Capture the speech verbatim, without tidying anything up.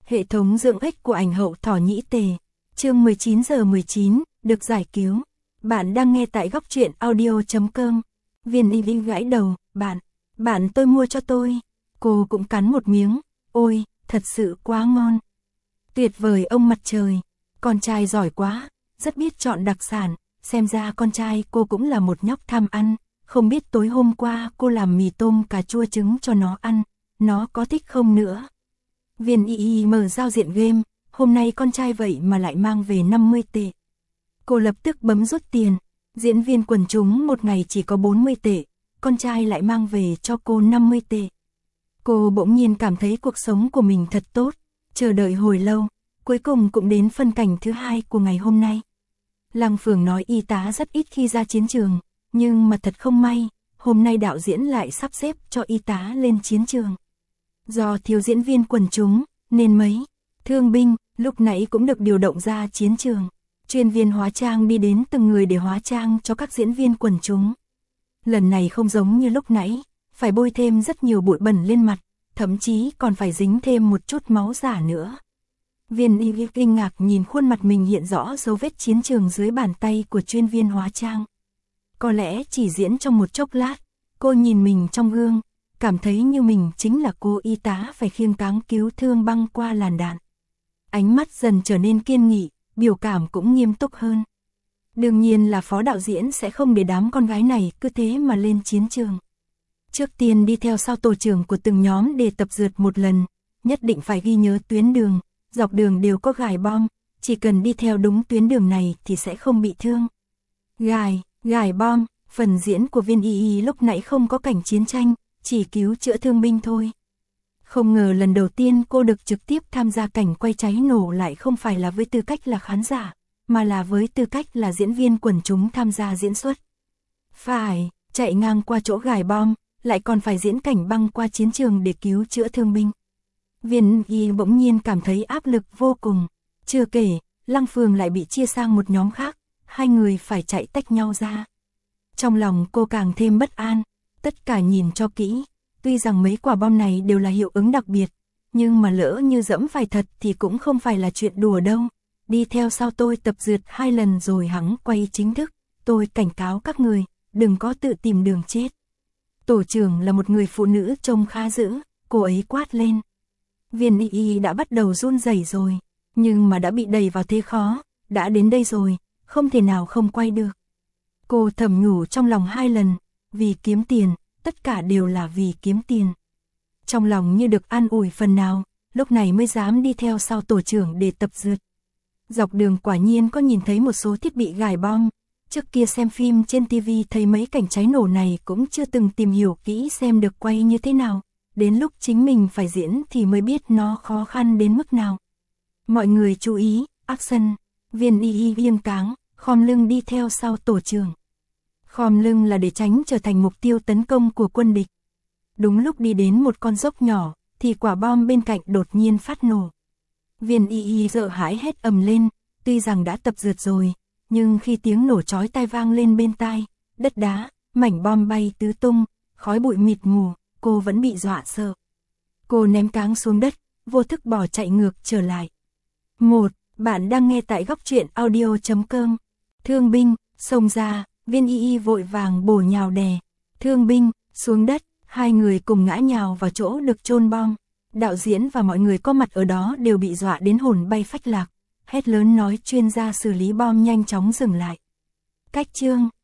Hệ thống dưỡng ích của ảnh hậu thỏ nhĩ tề. Chương mười chín giờ mười chín, được giải cứu. Bạn đang nghe tại góc truyện audio chấm com. Viên Y Vinh gãi đầu, bạn, bạn tôi mua cho tôi. Cô cũng cắn một miếng, ôi, thật sự quá ngon. Tuyệt vời ông mặt trời, con trai giỏi quá, rất biết chọn đặc sản, xem ra con trai cô cũng là một nhóc tham ăn, không biết tối hôm qua cô làm mì tôm cà chua trứng cho nó ăn, nó có thích không nữa. Viên Y Y mở giao diện game, hôm nay con trai vậy mà lại mang về năm mươi tệ. Cô lập tức bấm rút tiền, diễn viên quần chúng một ngày chỉ có bốn mươi tệ, con trai lại mang về cho cô năm mươi tệ. Cô bỗng nhiên cảm thấy cuộc sống của mình thật tốt, chờ đợi hồi lâu, cuối cùng cũng đến phân cảnh thứ hai của ngày hôm nay. Lăng Phường nói y tá rất ít khi ra chiến trường, nhưng mà thật không may, hôm nay đạo diễn lại sắp xếp cho y tá lên chiến trường. Do thiếu diễn viên quần chúng, nên mấy thương binh lúc nãy cũng được điều động ra chiến trường. Chuyên viên hóa trang đi đến từng người để hóa trang cho các diễn viên quần chúng. Lần này không giống như lúc nãy, phải bôi thêm rất nhiều bụi bẩn lên mặt, thậm chí còn phải dính thêm một chút máu giả nữa. Viên Y kinh ngạc nhìn khuôn mặt mình hiện rõ dấu vết chiến trường dưới bàn tay của chuyên viên hóa trang. Có lẽ chỉ diễn trong một chốc lát, cô nhìn mình trong gương, cảm thấy như mình chính là cô y tá phải khiêng cáng cứu thương băng qua làn đạn. Ánh mắt dần trở nên kiên nghị, biểu cảm cũng nghiêm túc hơn. Đương nhiên là phó đạo diễn sẽ không để đám con gái này cứ thế mà lên chiến trường. Trước tiên đi theo sau tổ trưởng của từng nhóm để tập dượt một lần, nhất định phải ghi nhớ tuyến đường, dọc đường đều có gài bom, chỉ cần đi theo đúng tuyến đường này thì sẽ không bị thương. Gài, gài bom, phần diễn của Viên Y Y lúc nãy không có cảnh chiến tranh, chỉ cứu chữa thương binh thôi. Không ngờ lần đầu tiên cô được trực tiếp tham gia cảnh quay cháy nổ lại không phải là với tư cách là khán giả, mà là với tư cách là diễn viên quần chúng tham gia diễn xuất. Phải, chạy ngang qua chỗ gài bom, lại còn phải diễn cảnh băng qua chiến trường để cứu chữa thương binh. Viên Y bỗng nhiên cảm thấy áp lực vô cùng. Chưa kể, Lăng Phường lại bị chia sang một nhóm khác, hai người phải chạy tách nhau ra. Trong lòng cô càng thêm bất an, tất cả nhìn cho kỹ. Tuy rằng mấy quả bom này đều là hiệu ứng đặc biệt, nhưng mà lỡ như dẫm phải thật thì cũng không phải là chuyện đùa đâu. Đi theo sau tôi tập dượt hai lần rồi hắn quay chính thức, tôi cảnh cáo các người, đừng có tự tìm đường chết. Tổ trưởng là một người phụ nữ trông khá dữ, cô ấy quát lên. Viên Y Y đã bắt đầu run rẩy rồi, nhưng mà đã bị đẩy vào thế khó, đã đến đây rồi, không thể nào không quay được. Cô thầm nhủ trong lòng hai lần, vì kiếm tiền, tất cả đều là vì kiếm tiền. Trong lòng như được an ủi phần nào, lúc này mới dám đi theo sau tổ trưởng để tập dượt. Dọc đường quả nhiên có nhìn thấy một số thiết bị gài bom, trước kia xem phim trên ti vi thấy mấy cảnh cháy nổ này cũng chưa từng tìm hiểu kỹ xem được quay như thế nào, đến lúc chính mình phải diễn thì mới biết nó khó khăn đến mức nào. Mọi người chú ý, action, Viên Y Y nghiêng cáng, khom lưng đi theo sau tổ trưởng. Khom lưng là để tránh trở thành mục tiêu tấn công của quân địch. Đúng lúc đi đến một con dốc nhỏ, thì quả bom bên cạnh đột nhiên phát nổ. Viên Y Y sợ hãi hét ầm lên, tuy rằng đã tập dượt rồi, nhưng khi tiếng nổ chói tai vang lên bên tai, đất đá, mảnh bom bay tứ tung, khói bụi mịt mù, cô vẫn bị dọa sợ. Cô ném cáng xuống đất, vô thức bỏ chạy ngược trở lại. Một, bạn đang nghe tại góc truyện audio chấm com. Thương binh, xông ra, Viên Y Y vội vàng bổ nhào đè. Thương binh, xuống đất, hai người cùng ngã nhào vào chỗ được chôn bom. Đạo diễn và mọi người có mặt ở đó đều bị dọa đến hồn bay phách lạc. Hét lớn nói chuyên gia xử lý bom nhanh chóng dừng lại. Cách chương